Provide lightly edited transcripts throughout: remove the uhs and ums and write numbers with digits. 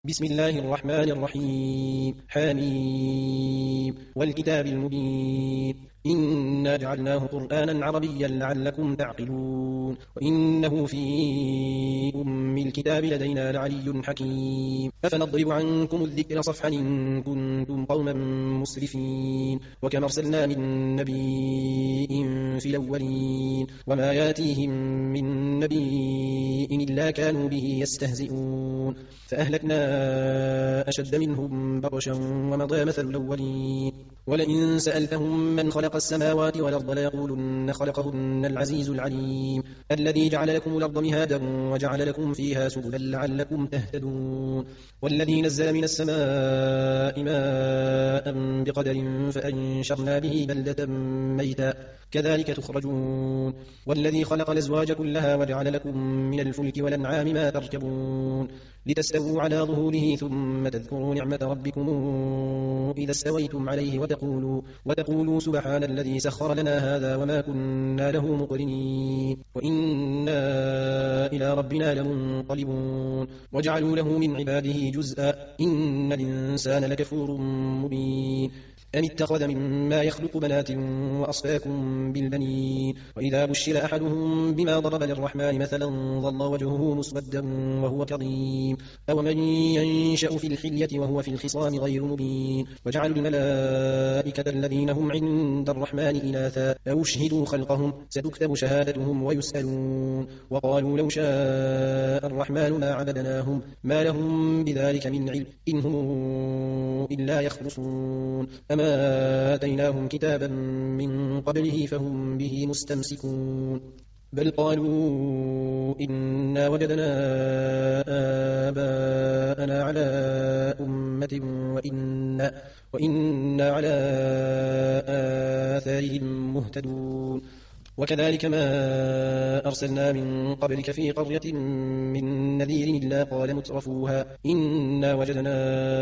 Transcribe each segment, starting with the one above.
بسم الله الرحمن الرحيم حميم والكتاب المبين إنا جعلناه قرآنا عربيا لعلكم تعقلون وإنه في أم الكتاب لدينا لعلي حكيم أفنضرب عنكم الذكر صفحا إن كنتم قوما مسرفين وكما أرسلنا من نبي في الأولين وما ياتيهم من نبي إلا كانوا به يستهزئون فأهلكنا أشد منهم بطشا ومضى مثل الأولين ولئن سألتهم من خلق السماوات والأرض ليقولن خلقهن العزيز العليم الذي جعل لكم الأرض مهادا وجعل لكم فيها سبلا لعلكم تهتدون والذي نزل من السماء ماء بقدر فأنشرنا به بلدة ميتا كذلك تخرجون والذي خلق الأزواج كلها وجعل لكم من الفلك والأنعام ما تركبون لتستووا على ظهوره ثم تذكروا نعمة ربكم إذا استويتم عليه وتقولوا سبحان الذي سخر لنا هذا وما كنا له مقرنين وإنا إلى ربنا لمنقلبون وجعلوا له من عباده جزءا إن الإنسان لكفور مبين أم اتخذ مما يخلق بنات وأصفاكم بالبنين وإذا بشر أحدهم بما ضرب للرحمن مثلا ظل وجهه مسودا وهو كظيم أو من ينشأ في الحلية وهو في الخصام غير مبين وجعلوا الملائكة الذين هم عند الرحمن إناثا أو اشهدوا خلقهم ستكتب شهادتهم ويسألون وقالوا لو شاء الرحمن ما عبدناهم ما لهم بذلك من علم إن هم إلا يخرصون أما آتيناهم كتابا من قبله فهم به مستمسكون بل قالوا إنا وجدنا آباءنا على أمة وإنا على آثارهم مهتدون وكذلك ما أرسلنا من قبلك في قرية من نذير إلا قال مترفوها إنا وجدنا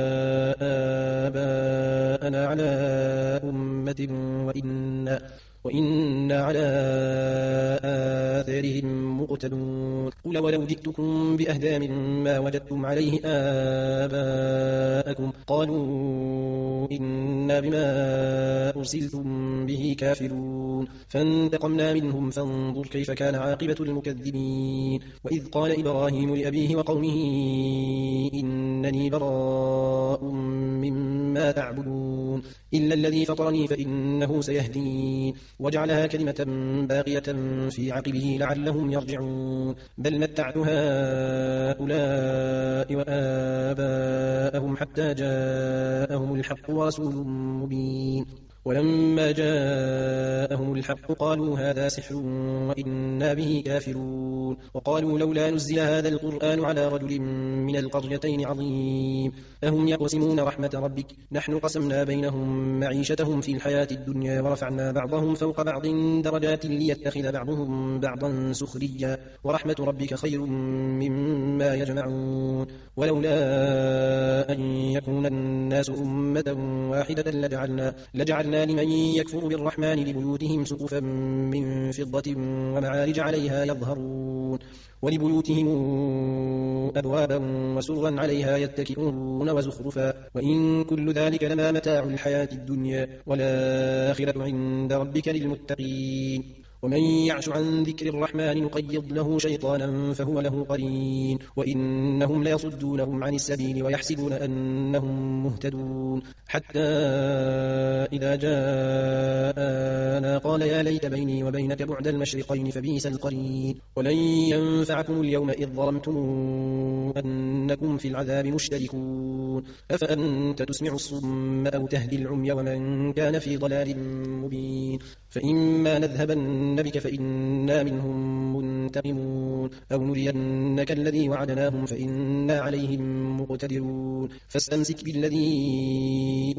آباءنا على أمة وإنا على آثارهم مقتدون قل ولو جئتكم بأهدى مما وجدتم عليه آباءكم قالوا إنا بما أرسلتم به كافرون فانتقمنا منهم فانظر كيف كان عاقبة المكذبين وإذ قال إبراهيم لأبيه وقومه إنني براء مما تعبدون إلا الذي فطرني فإنه سيهدين وجعلها كلمة باقية في عقبه لعلهم يرجعون بل متعت هؤلاء وآباءهم حتى جاءهم الحق ورسول مبين ولما جاءهم الحق قالوا هذا سحر وإنا به كافرون وقالوا لولا نزل هذا القرآن على رجل من القريتين عظيم أهم يقسمون رحمة ربك نحن قسمنا بينهم معيشتهم في الحياة الدنيا ورفعنا بعضهم فوق بعض درجات ليتخذ بعضهم بعضا سخريا ورحمة ربك خير مما يجمعون ولولا أن يكون الناس أمة واحدة لجعلنا لمن يكفر بالرحمن لبيوتهم سقفا من فضة ومعارج عليها يظهرون ولبيوتهم أبوابا وسرا عليها يتكئون وزخرفا وإن كل ذلك لما متاع الحياة الدنيا والآخرة عند ربك للمتقين ومن يعش عن ذكر الرحمن نقيض له شيطانا فهو له قرين وإنهم ليصدونهم عن السبيل ويحسبون أنهم مهتدون حتى إذا جاءنا قال يا ليت بيني وبينك بعد المشرقين فبئس القرين ولن ينفعكم اليوم إذ ظلمتم أنكم في العذاب مشتركون أفأنت تسمع الصم أو تهدي العمي ومن كان في ضلال مبين فإما نذهبن بك فإنا منهم منتقمون أو نرينك الذي وعدناهم فإنا عليهم مقتدرون فاستمسك بالذي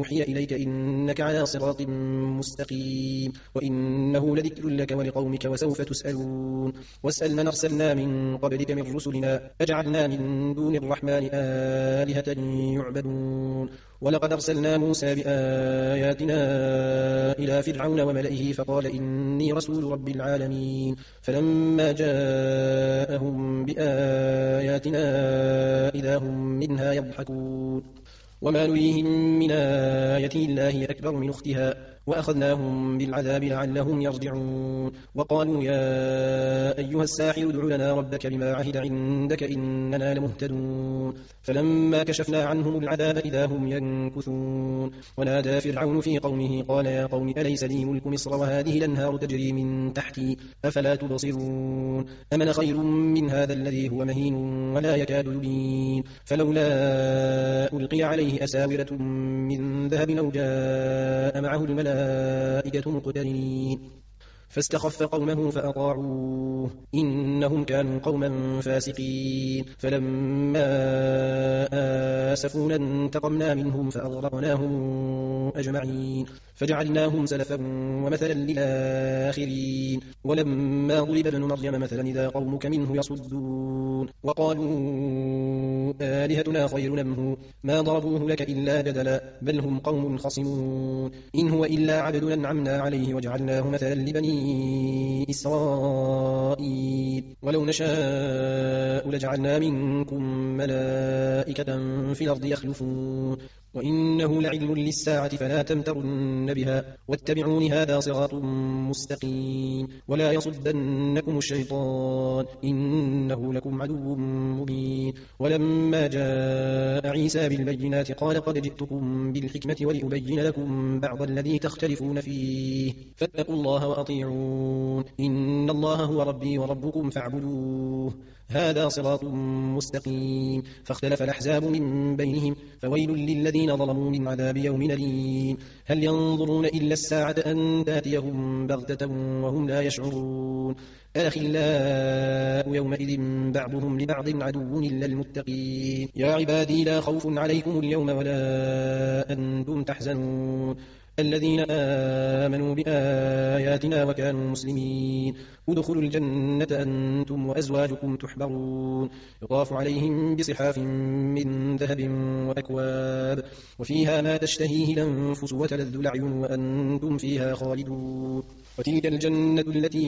أوحي إليك إنك على صراط مستقيم وإنه لذكر لك ولقومك وسوف تسألون واسأل من أرسلنا من قبلك من رسلنا أجعلنا من دون الرحمن آلهة يعبدون ولقد أرسلنا موسى بآياتنا إلى فرعون وملئه فقال إني رسول رب العالمين فلما جاءهم بآياتنا إذا هم منها يضحكون وما نريهم من آية إلا هي أكبر من أختها وأخذناهم بالعذاب لعلهم يرجعون وقالوا يا أيها الساحر ادع لنا ربك بما عهد عندك إننا لمهتدون فلما كشفنا عنهم العذاب إذا هم ينكثون ونادى فرعون في قومه قال يا قوم أليس لي ملك مصر وهذه الأنهار تجري من تحتي أفلا تبصرون أمن خير من هذا الذي هو مهين ولا يكاد يبين فلولا ألقي عليه أساورة من ذهب أو جاء معه الملائكة مقترنين فاستخف قومه فأطاعوه إنهم كانوا قوما فاسقين فلما آسفونا انتقمنا منهم فأغرقناهم أجمعين فجعلناهم سلفا ومثلا للآخرين ولما ضرب ابن مريم مثلا إذا قومك منه يصدون وقالوا آلهتنا خير نمه ما ضربوه لك إلا جدلا بل هم قوم خصمون إن هو إلا عبد أنعمنا عليه وجعلناه مثلا لبني إسرائيل ولو نشاء لجعلنا منكم ملائكة في الأرض يخلفون وإنه لعلم للساعة فلا تمترن بها واتبعون هذا صراط مستقيم ولا يصدنكم الشيطان إنه لكم عدو مبين ولما جاء عيسى بالبينات قال قد جئتكم بالحكمة ولأبين لكم بعض الذي تختلفون فيه فاتقوا الله وأطيعون إن الله هو ربي وربكم فاعبدوه هذا صراط مستقيم فاختلف الأحزاب من بينهم فويل للذين ظلموا من عذاب يوم أليم هل ينظرون إلا الساعة أن تأتيهم بغتة وهم لا يشعرون الأخلاء يومئذ بعضهم لبعض عدو إلا المتقين يا عبادي لا خوف عليكم اليوم ولا أنتم تحزنون الذين آمنوا بآياتنا وكانوا مسلمين ادخلوا الجنة أنتم وأزواجكم تحبرون يطاف عليهم بصحاف من ذهب وأكواب وفيها ما تشتهيه الأنفس وتلذ الأعين وأنتم فيها خالدون وتلك الجنة التي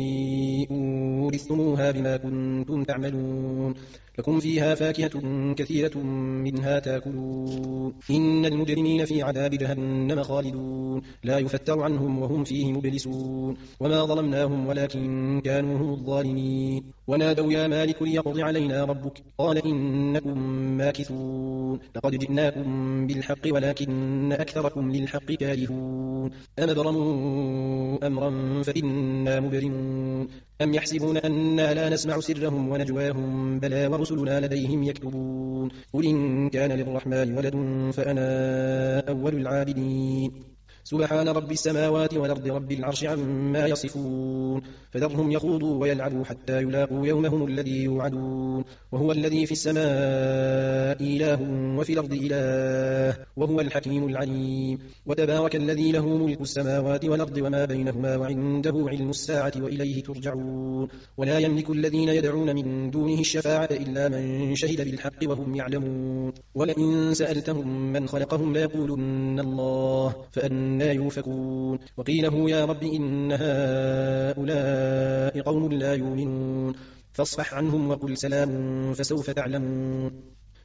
أورثتموها بما كنتم تعملون لكم فيها فاكهة كثيرة منها تاكلون إن المجرمين في عذاب جهنم خالدون لا يفتر عنهم وهم فيه مبلسون وما ظلمناهم ولكن كانوا هم الظالمين ونادوا يا مالك ليقضي علينا ربك قال إنكم ماكثون لقد جئناكم بالحق ولكن أكثركم للحق كارهون أم أبرموا أمرا فإنا مبرمون أم يحسبون أنا لا نسمع سرهم ونجواهم بلى ورسلنا لديهم يكتبون قل إن كان للرحمن ولد فأنا أول العابدين سبحان رب السماوات والأرض رب العرش عما يصفون فذرهم يخوضوا ويلعبوا حتى يلاقوا يومهم الذي يوعدون وهو الذي في السماء إله وفي الأرض إله وهو الحكيم العليم وتبارك الذي له ملك السماوات والأرض وما بينهما وعنده علم الساعة وإليه ترجعون ولا يملك الذين يدعون من دونه الشفاعة إلا من شهد بالحق وهم يعلمون ولئن سألتهم من خلقهم ليقولن الله فأنا يوفكون وقيله يا رب إن هؤلاء قوم لا يؤمنون فاصفح عنهم وقل سلام فسوف تعلمون